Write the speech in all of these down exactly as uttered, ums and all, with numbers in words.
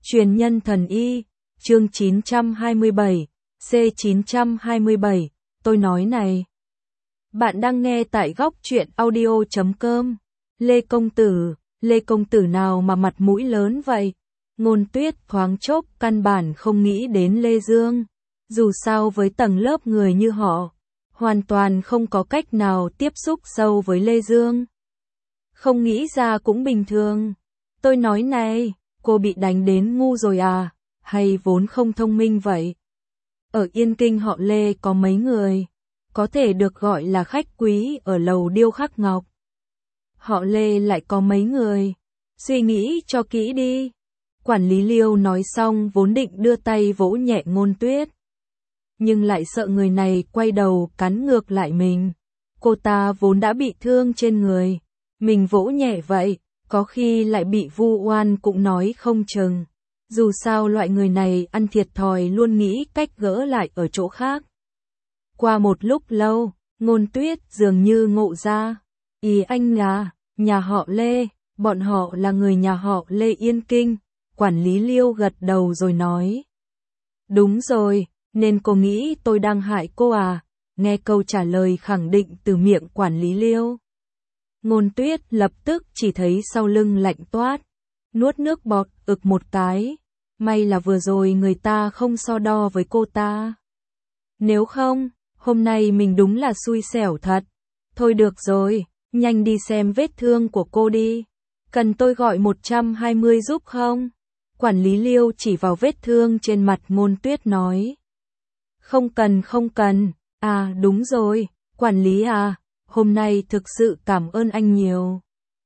Truyền nhân thần y, chương chín trăm hai mươi bảy, C chín trăm hai mươi bảy, tôi nói này. Bạn đang nghe tại góc truyện audio chấm com. Lê Công Tử, Lê Công Tử nào mà mặt mũi lớn vậy? Ngôn Tuyết thoáng chốc căn bản không nghĩ đến Lê Dương. Dù sao với tầng lớp người như họ, hoàn toàn không có cách nào tiếp xúc sâu với Lê Dương. Không nghĩ ra cũng bình thường. Tôi nói này, cô bị đánh đến ngu rồi à, hay vốn không thông minh vậy? Ở Yên Kinh họ Lê có mấy người, có thể được gọi là khách quý ở lầu điêu khắc ngọc. Họ Lê lại có mấy người, suy nghĩ cho kỹ đi. Quản lý Liêu nói xong vốn định đưa tay vỗ nhẹ Ngôn Tuyết, nhưng lại sợ người này quay đầu cắn ngược lại mình. Cô ta vốn đã bị thương trên người, mình vỗ nhẹ vậy, có khi lại bị vu oan cũng nói không chừng. Dù sao loại người này ăn thiệt thòi luôn nghĩ cách gỡ lại ở chỗ khác. Qua một lúc lâu, Ngôn Tuyết dường như ngộ ra. Ý anh là, nhà họ Lê, bọn họ là người nhà họ Lê Yên Kinh. Quản lý Liêu gật đầu rồi nói. Đúng rồi, nên cô nghĩ tôi đang hại cô à? Nghe câu trả lời khẳng định từ miệng quản lý Liêu, Ngôn Tuyết lập tức chỉ thấy sau lưng lạnh toát, nuốt nước bọt ực một cái. May là vừa rồi người ta không so đo với cô ta. Nếu không, hôm nay mình đúng là xui xẻo thật. Thôi được rồi, nhanh đi xem vết thương của cô đi. Cần tôi gọi một trăm hai mươi giúp không? Quản lý Liêu chỉ vào vết thương trên mặt Ngôn Tuyết nói. Không cần không cần, à đúng rồi, quản lý à, hôm nay thực sự cảm ơn anh nhiều.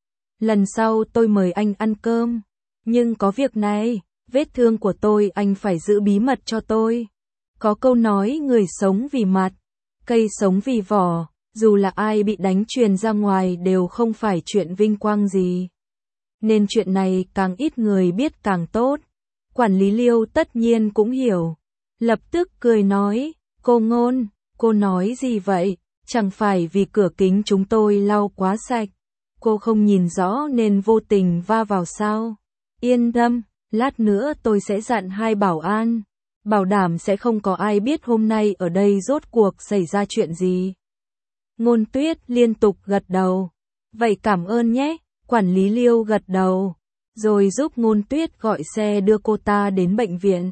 Lần sau tôi mời anh ăn cơm, nhưng có việc này, vết thương của tôi anh phải giữ bí mật cho tôi. Có câu nói người sống vì mặt, cây sống vì vỏ, dù là ai bị đánh truyền ra ngoài đều không phải chuyện vinh quang gì. Nên chuyện này càng ít người biết càng tốt. Quản lý Liêu tất nhiên cũng hiểu. Lập tức cười nói, cô Ngôn, cô nói gì vậy? Chẳng phải vì cửa kính chúng tôi lau quá sạch, cô không nhìn rõ nên vô tình va vào sao? Yên tâm, lát nữa tôi sẽ dặn hai bảo an, bảo đảm sẽ không có ai biết hôm nay ở đây rốt cuộc xảy ra chuyện gì. Ngôn Tuyết liên tục gật đầu. Vậy cảm ơn nhé. Quản lý Liêu gật đầu, rồi giúp Ngôn Tuyết gọi xe đưa cô ta đến bệnh viện.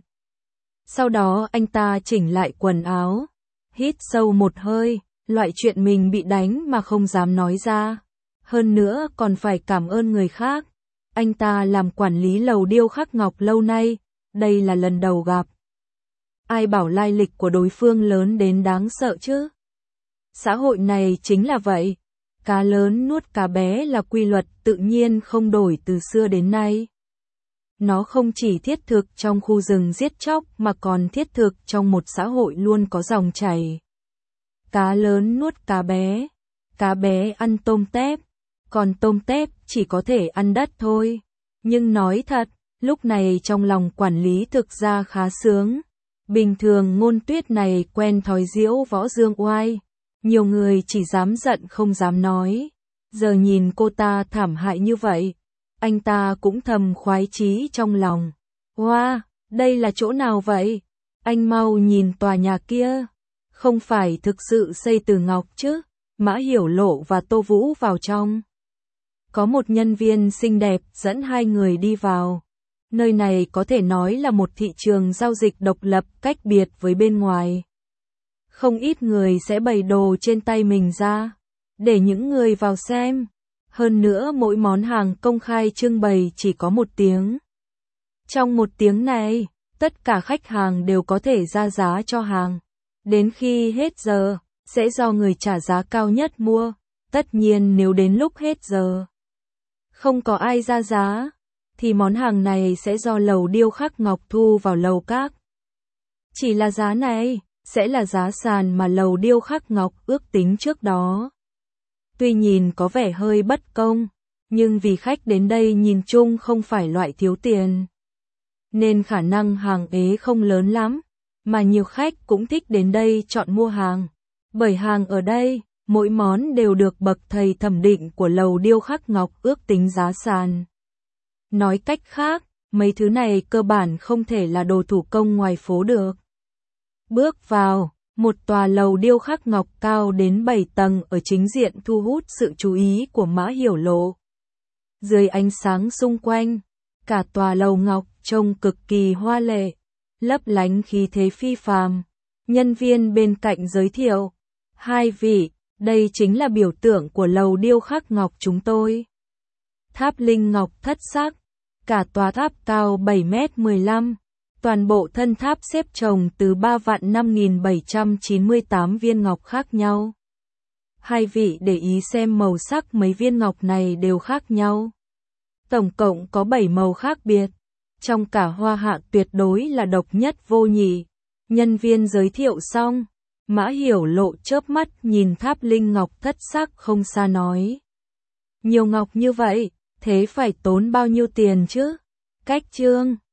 Sau đó anh ta chỉnh lại quần áo, hít sâu một hơi, loại chuyện mình bị đánh mà không dám nói ra. Hơn nữa còn phải cảm ơn người khác. Anh ta làm quản lý lầu điêu khắc ngọc lâu nay, đây là lần đầu gặp. Ai bảo lai lịch của đối phương lớn đến đáng sợ chứ? Xã hội này chính là vậy. Cá lớn nuốt cá bé là quy luật tự nhiên không đổi từ xưa đến nay. Nó không chỉ thiết thực trong khu rừng giết chóc mà còn thiết thực trong một xã hội luôn có dòng chảy. Cá lớn nuốt cá bé, cá bé ăn tôm tép, còn tôm tép chỉ có thể ăn đất thôi. Nhưng nói thật, lúc này trong lòng quản lý thực ra khá sướng. Bình thường Ngôn Tuyết này quen thói diễu võ dương oai. Nhiều người chỉ dám giận không dám nói. Giờ nhìn cô ta thảm hại như vậy, anh ta cũng thầm khoái chí trong lòng. Wow, đây là chỗ nào vậy? Anh mau nhìn tòa nhà kia. Không phải thực sự xây từ ngọc chứ? Mã Hiểu Lộ và Tô Vũ vào trong. Có một nhân viên xinh đẹp dẫn hai người đi vào. Nơi này có thể nói là một thị trường giao dịch độc lập cách biệt với bên ngoài. Không ít người sẽ bày đồ trên tay mình ra, để những người vào xem. Hơn nữa mỗi món hàng công khai trưng bày chỉ có một tiếng. Trong một tiếng này, tất cả khách hàng đều có thể ra giá cho hàng. Đến khi hết giờ, sẽ do người trả giá cao nhất mua. Tất nhiên nếu đến lúc hết giờ, không có ai ra giá, thì món hàng này sẽ do lầu điêu khắc ngọc thu vào lầu các. Chỉ là giá này sẽ là giá sàn mà lầu điêu khắc ngọc ước tính trước đó. Tuy nhìn có vẻ hơi bất công, nhưng vì khách đến đây nhìn chung không phải loại thiếu tiền, nên khả năng hàng ế không lớn lắm, mà nhiều khách cũng thích đến đây chọn mua hàng. Bởi hàng ở đây, mỗi món đều được bậc thầy thẩm định của lầu điêu khắc ngọc ước tính giá sàn. Nói cách khác, mấy thứ này cơ bản không thể là đồ thủ công ngoài phố được. Bước vào, một tòa lầu điêu khắc ngọc cao đến bảy tầng ở chính diện thu hút sự chú ý của Mã Hiểu Lộ. Dưới ánh sáng xung quanh, cả tòa lầu ngọc trông cực kỳ hoa lệ, lấp lánh khí thế phi phàm. Nhân viên bên cạnh giới thiệu, hai vị, đây chính là biểu tượng của lầu điêu khắc ngọc chúng tôi. Tháp linh ngọc thất sắc, cả tòa tháp cao bảy mét mười lăm, toàn bộ thân tháp xếp chồng từ ba vạn năm nghìn bảy trăm chín mươi tám viên ngọc khác nhau. Hai vị để ý xem màu sắc mấy viên ngọc này đều khác nhau. Tổng cộng có bảy màu khác biệt, trong cả Hoa Hạ tuyệt đối là độc nhất vô nhị. Nhân viên giới thiệu xong, Mã Hiểu Lộ chớp mắt nhìn tháp linh ngọc thất sắc không xa nói. Nhiều ngọc như vậy, thế phải tốn bao nhiêu tiền chứ? Cách chương